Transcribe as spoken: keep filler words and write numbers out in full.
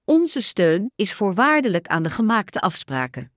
Onze steun is voorwaardelijk aan de gemaakte afspraken.